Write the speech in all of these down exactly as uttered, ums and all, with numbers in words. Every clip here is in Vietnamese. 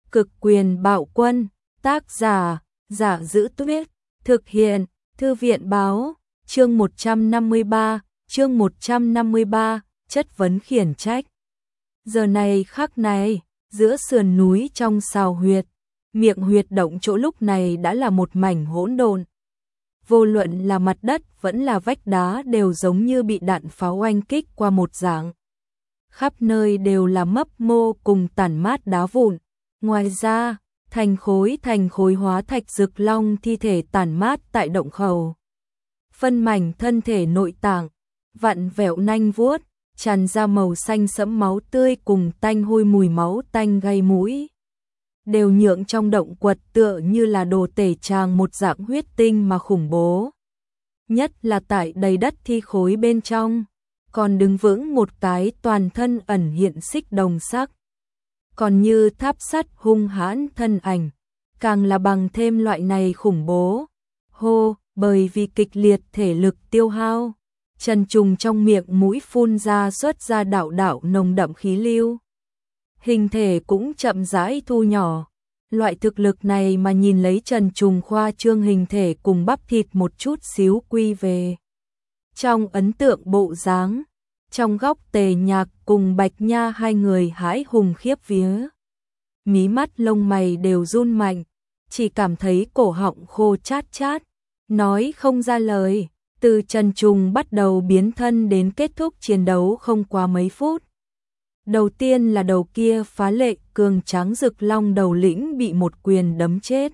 Cực quyền bạo quân, tác giả, Giả Giữ Tuyết, thực hiện, Thư viện báo, chương một trăm năm mươi ba, chương một trăm năm mươi ba, chất vấn khiển trách. Giờ này khắc này, giữa sườn núi trong sào huyệt, miệng huyệt động chỗ lúc này đã là một mảnh hỗn độn. Vô luận là mặt đất vẫn là vách đá đều giống như bị đạn pháo oanh kích qua một dạng. Khắp nơi đều là mấp mô cùng tản mát đá vụn. Ngoài ra, thành khối thành khối hóa thạch rực long thi thể tản mát tại động khẩu. Phân mảnh thân thể nội tạng, vặn vẹo nanh vuốt, tràn ra màu xanh sẫm máu tươi cùng tanh hôi mùi máu tanh gây mũi. Đều nhượng trong động quật tựa như là đồ tể tràng một dạng huyết tinh mà khủng bố. Nhất là tại đầy đất thi khối bên trong, còn đứng vững một cái toàn thân ẩn hiện xích đồng sắc. Còn như tháp sắt hung hãn thân ảnh, càng là bằng thêm loại này khủng bố. Hô, bởi vì kịch liệt thể lực tiêu hao, Trần Trùng trong miệng mũi phun ra xuất ra đạo đạo nồng đậm khí lưu. Hình thể cũng chậm rãi thu nhỏ. Loại thực lực này mà nhìn lấy Trần Trùng khoa trương hình thể cùng bắp thịt một chút xíu quy về. Trong ấn tượng bộ dáng, trong góc Tề Nhạc cùng Bạch Nha hai người hãi hùng khiếp vía. Mí mắt lông mày đều run mạnh, chỉ cảm thấy cổ họng khô chát chát, nói không ra lời. Từ Trần Trùng bắt đầu biến thân đến kết thúc chiến đấu không quá mấy phút. Đầu tiên là đầu kia phá lệ cường tráng rực long đầu lĩnh bị một quyền đấm chết.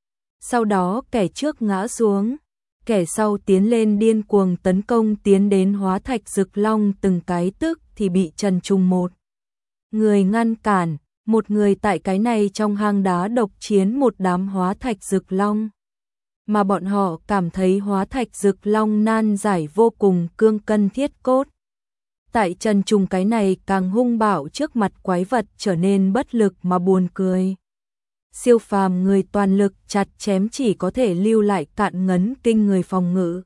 Sau đó kẻ trước ngã xuống, kẻ sau tiến lên điên cuồng tấn công tiến đến hóa thạch rực long từng cái tức thì bị Trần Trùng một người ngăn cản, một người tại cái này trong hang đá độc chiến một đám hóa thạch rực long. Mà bọn họ cảm thấy hóa thạch rực long nan giải vô cùng cương cân thiết cốt. Tại Trần Trùng cái này càng hung bạo trước mặt quái vật trở nên bất lực mà buồn cười. Siêu phàm người toàn lực chặt chém chỉ có thể lưu lại cạn ngấn kinh người phòng ngự.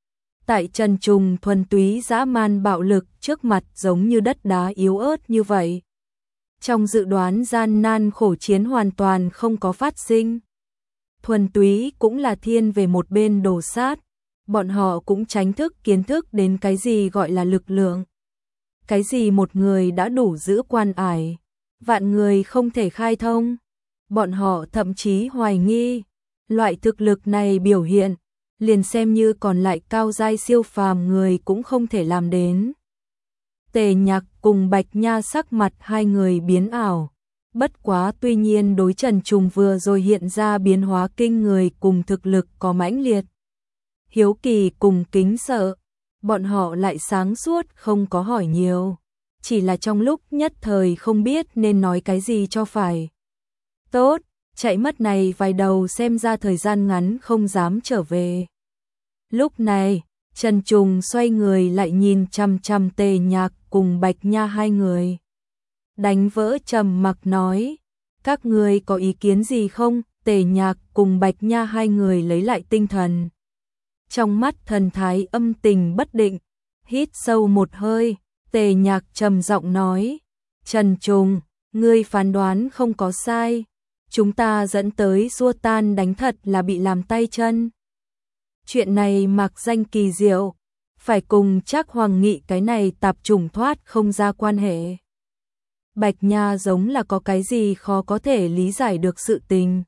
Tại Trần Trùng thuần túy dã man bạo lực trước mặt giống như đất đá yếu ớt như vậy. Trong dự đoán gian nan khổ chiến hoàn toàn không có phát sinh. Thuần túy cũng là thiên về một bên đồ sát. Bọn họ cũng tránh thức kiến thức đến cái gì gọi là lực lượng. Cái gì một người đã đủ giữ quan ải, vạn người không thể khai thông. Bọn họ thậm chí hoài nghi, loại thực lực này biểu hiện, liền xem như còn lại cao giai siêu phàm người cũng không thể làm đến. Tề Nhạc cùng Bạch Nha sắc mặt hai người biến ảo, bất quá tuy nhiên đối Trần Trùng vừa rồi hiện ra biến hóa kinh người cùng thực lực có mãnh liệt. Hiếu kỳ cùng kính sợ, bọn họ lại sáng suốt không có hỏi nhiều, chỉ là trong lúc nhất thời không biết nên nói cái gì cho phải. Tốt, chạy mất này vài đầu xem ra thời gian ngắn không dám trở về. Lúc này, Trần Trùng xoay người lại nhìn chằm chằm Tề Nhạc cùng Bạch Nha hai người. Đánh vỡ trầm mặc nói, các người có ý kiến gì không? Tề Nhạc cùng Bạch Nha hai người lấy lại tinh thần. Trong mắt thần thái âm tình bất định, hít sâu một hơi, Tề Nhạc trầm giọng nói, Trần Trùng, ngươi phán đoán không có sai, chúng ta dẫn tới xua tan đánh thật là bị làm tay chân. Chuyện này mặc danh kỳ diệu, phải cùng Trác Hoàng Nghị cái này tạp chủng thoát không ra quan hệ. Bạch Nha giống là có cái gì khó có thể lý giải được sự tình.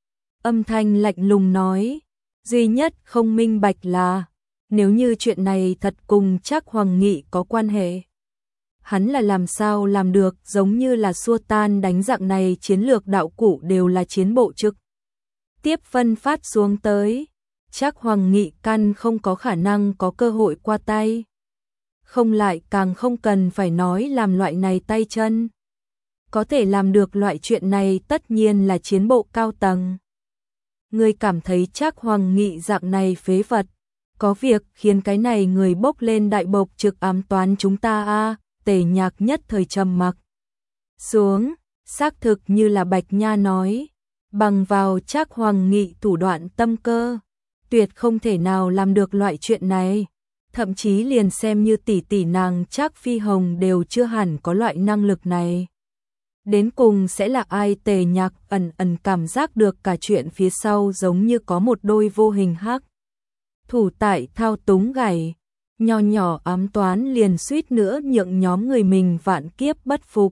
Âm thanh lạnh lùng nói, duy nhất không minh bạch là, nếu như chuyện này thật cùng Trác Hoàng Nghị có quan hệ. Hắn là làm sao làm được giống như là xua tan đánh dạng này chiến lược đạo cụ đều là chiến bộ trực. Tiếp phân phát xuống tới, Trác Hoàng Nghị căn không có khả năng có cơ hội qua tay. Không lại càng không cần phải nói làm loại này tay chân. Có thể làm được loại chuyện này tất nhiên là chiến bộ cao tầng. Người cảm thấy Trác Hoàng Nghị dạng này phế vật, có việc khiến cái này người bốc lên đại bộc trực ám toán chúng ta a. À, Tề Nhạc nhất thời trầm mặc xuống, xác thực như là Bạch Nha nói, bằng vào Trác Hoàng Nghị thủ đoạn tâm cơ, tuyệt không thể nào làm được loại chuyện này, thậm chí liền xem như tỷ tỷ nàng Trác Phi Hồng đều chưa hẳn có loại năng lực này. Đến cùng sẽ là ai? Tề Nhạc ẩn ẩn cảm giác được cả chuyện phía sau giống như có một đôi vô hình hắc thủ tại thao túng gảy, nho nhỏ ám toán liền suýt nữa nhượng nhóm người mình vạn kiếp bất phục.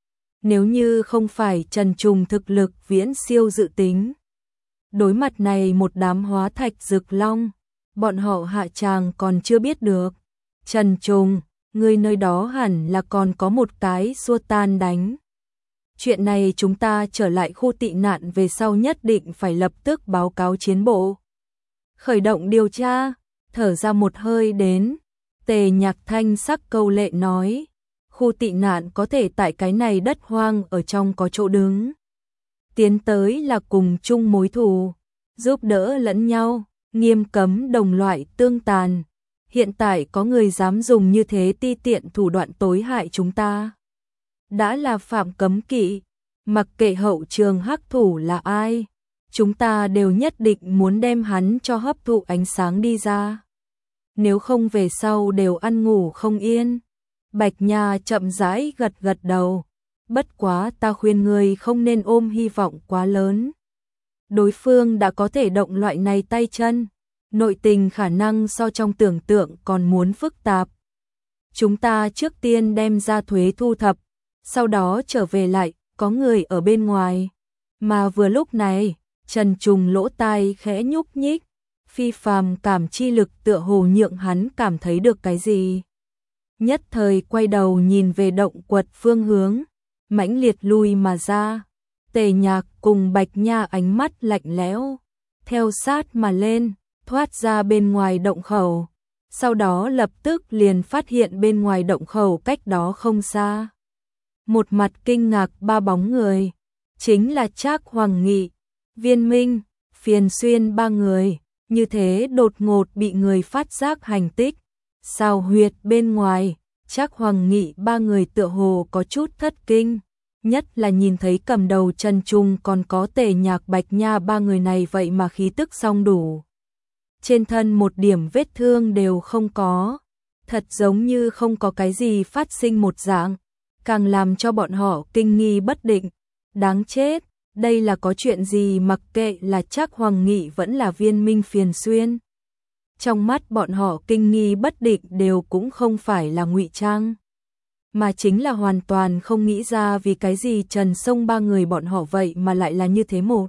Nếu như không phải Trần Trùng thực lực viễn siêu dự tính, đối mặt này một đám hóa thạch rực long, bọn họ hạ tràng còn chưa biết được. Trần Trùng, người nơi đó hẳn là còn có một cái xua tan đánh. Chuyện này chúng ta trở lại khu tị nạn về sau nhất định phải lập tức báo cáo chiến bộ. Khởi động điều tra, thở ra một hơi đến, Tề Nhạc thanh sắc câu lệ nói, khu tị nạn có thể tại cái này đất hoang ở trong có chỗ đứng. Tiến tới là cùng chung mối thù, giúp đỡ lẫn nhau, nghiêm cấm đồng loại tương tàn. Hiện tại có người dám dùng như thế ti tiện thủ đoạn tối hại chúng ta. Đã là phạm cấm kỵ, mặc kệ hậu trường hắc thủ là ai, chúng ta đều nhất định muốn đem hắn cho hấp thụ ánh sáng đi ra. Nếu không về sau đều ăn ngủ không yên. Bạch Nha chậm rãi gật gật đầu, bất quá ta khuyên người không nên ôm hy vọng quá lớn. Đối phương đã có thể động loại này tay chân, nội tình khả năng so trong tưởng tượng còn muốn phức tạp. Chúng ta trước tiên đem ra thuế thu thập, sau đó trở về lại, có người ở bên ngoài. Mà vừa lúc này, Trần Trùng lỗ tai khẽ nhúc nhích, phi phàm cảm chi lực tựa hồ nhượng hắn cảm thấy được cái gì. Nhất thời quay đầu nhìn về động quật phương hướng, mãnh liệt lui mà ra. Tề Nhạc cùng Bạch Nha ánh mắt lạnh lẽo, theo sát mà lên, thoát ra bên ngoài động khẩu. Sau đó lập tức liền phát hiện bên ngoài động khẩu cách đó không xa. Một mặt kinh ngạc ba bóng người, chính là Trác Hoàng Nghị, Viên Minh, Phiền Xuyên ba người, như thế đột ngột bị người phát giác hành tích. Sao huyệt bên ngoài, Trác Hoàng Nghị ba người tựa hồ có chút thất kinh, nhất là nhìn thấy cầm đầu Trần Trùng còn có Tề Nhạc Bạch Nha ba người này vậy mà khí tức song đủ. Trên thân một điểm vết thương đều không có, thật giống như không có cái gì phát sinh một dạng, càng làm cho bọn họ kinh nghi bất định. Đáng chết, đây là có chuyện gì? Mặc kệ là Trác Hoàng Nghị vẫn là Viên Minh Phiền Xuyên, trong mắt bọn họ kinh nghi bất định đều cũng không phải là ngụy trang, mà chính là hoàn toàn không nghĩ ra vì cái gì Trần Sông ba người bọn họ vậy mà lại là như thế một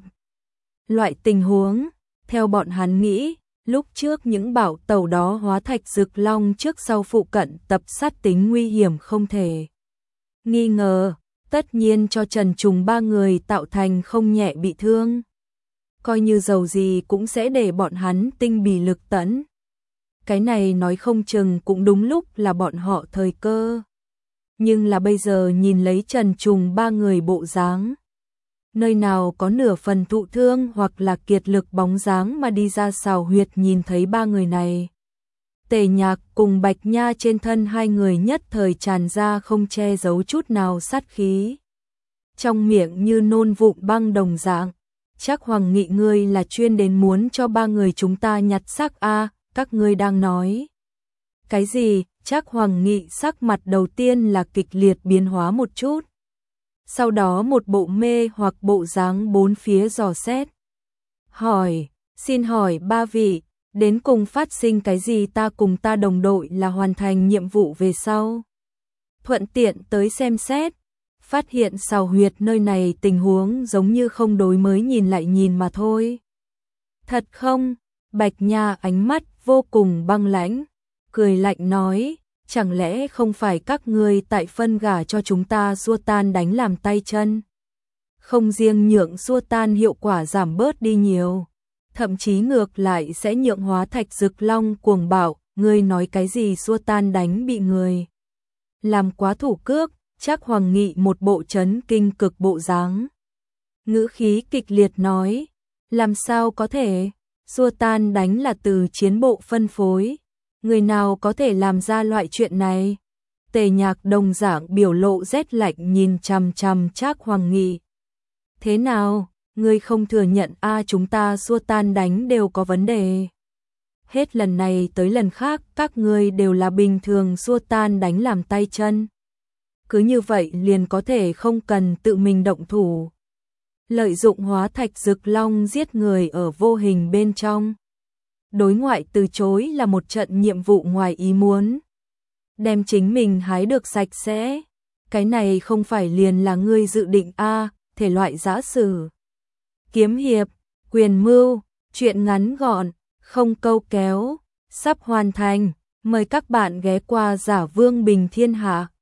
loại tình huống. Theo bọn hắn nghĩ, lúc trước những bảo tàu đó hóa thạch rực long trước sau phụ cận tập sát tính nguy hiểm không thể nghi ngờ, tất nhiên cho Trần Trùng ba người tạo thành không nhẹ bị thương. Coi như dầu gì cũng sẽ để bọn hắn tinh bì lực tẫn. Cái này nói không chừng cũng đúng lúc là bọn họ thời cơ. Nhưng là bây giờ nhìn lấy Trần Trùng ba người bộ dáng, nơi nào có nửa phần thụ thương hoặc là kiệt lực bóng dáng mà đi ra xào huyệt. Nhìn thấy ba người này, Tề Nhạc cùng Bạch Nha trên thân hai người nhất thời tràn ra không che giấu chút nào sát khí, trong miệng như nôn vụn băng đồng dạng. Trác Hoàng Nghị, ngươi là chuyên đến muốn cho ba người chúng ta nhặt xác a? Các ngươi đang nói cái gì? Trác Hoàng Nghị sắc mặt đầu tiên là kịch liệt biến hóa một chút, sau đó một bộ mê hoặc bộ dáng bốn phía dò xét. Hỏi, xin hỏi ba vị, đến cùng phát sinh cái gì? Ta cùng ta đồng đội là hoàn thành nhiệm vụ về sau, thuận tiện tới xem xét, phát hiện xào huyệt nơi này tình huống giống như không đối, mới nhìn lại nhìn mà thôi. Thật không? Bạch Nha ánh mắt vô cùng băng lãnh, cười lạnh nói, chẳng lẽ không phải các ngươi tại phân gả cho chúng ta xua tan đánh làm tay chân? Không riêng nhượng xua tan hiệu quả giảm bớt đi nhiều, thậm chí ngược lại sẽ nhượng hóa thạch rực long cuồng bạo. Ngươi nói cái gì? Xua tan đánh bị người làm quá thủ cước. Trác Hoàng Nghị một bộ chấn kinh cực bộ dáng, ngữ khí kịch liệt nói, làm sao có thể? Xua tan đánh là từ chiến bộ phân phối, người nào có thể làm ra loại chuyện này? Tề Nhạc đồng dạng biểu lộ rét lạnh nhìn chằm chằm Trác Hoàng Nghị. Thế nào, ngươi không thừa nhận a? À, chúng ta xua tan đánh đều có vấn đề. Hết lần này tới lần khác các ngươi đều là bình thường xua tan đánh làm tay chân. cứ như vậy liền có thể không cần tự mình động thủ. Lợi dụng hóa thạch rực long giết người ở vô hình bên trong. Đối ngoại từ chối là một trận nhiệm vụ ngoài ý muốn. Đem chính mình hái được sạch sẽ. Cái này không phải liền là ngươi dự định a, thể loại giã sử. Kiếm hiệp, quyền mưu, chuyện ngắn gọn, không câu kéo, sắp hoàn thành. Mời các bạn ghé qua Giả Vương Bình Thiên Hạ.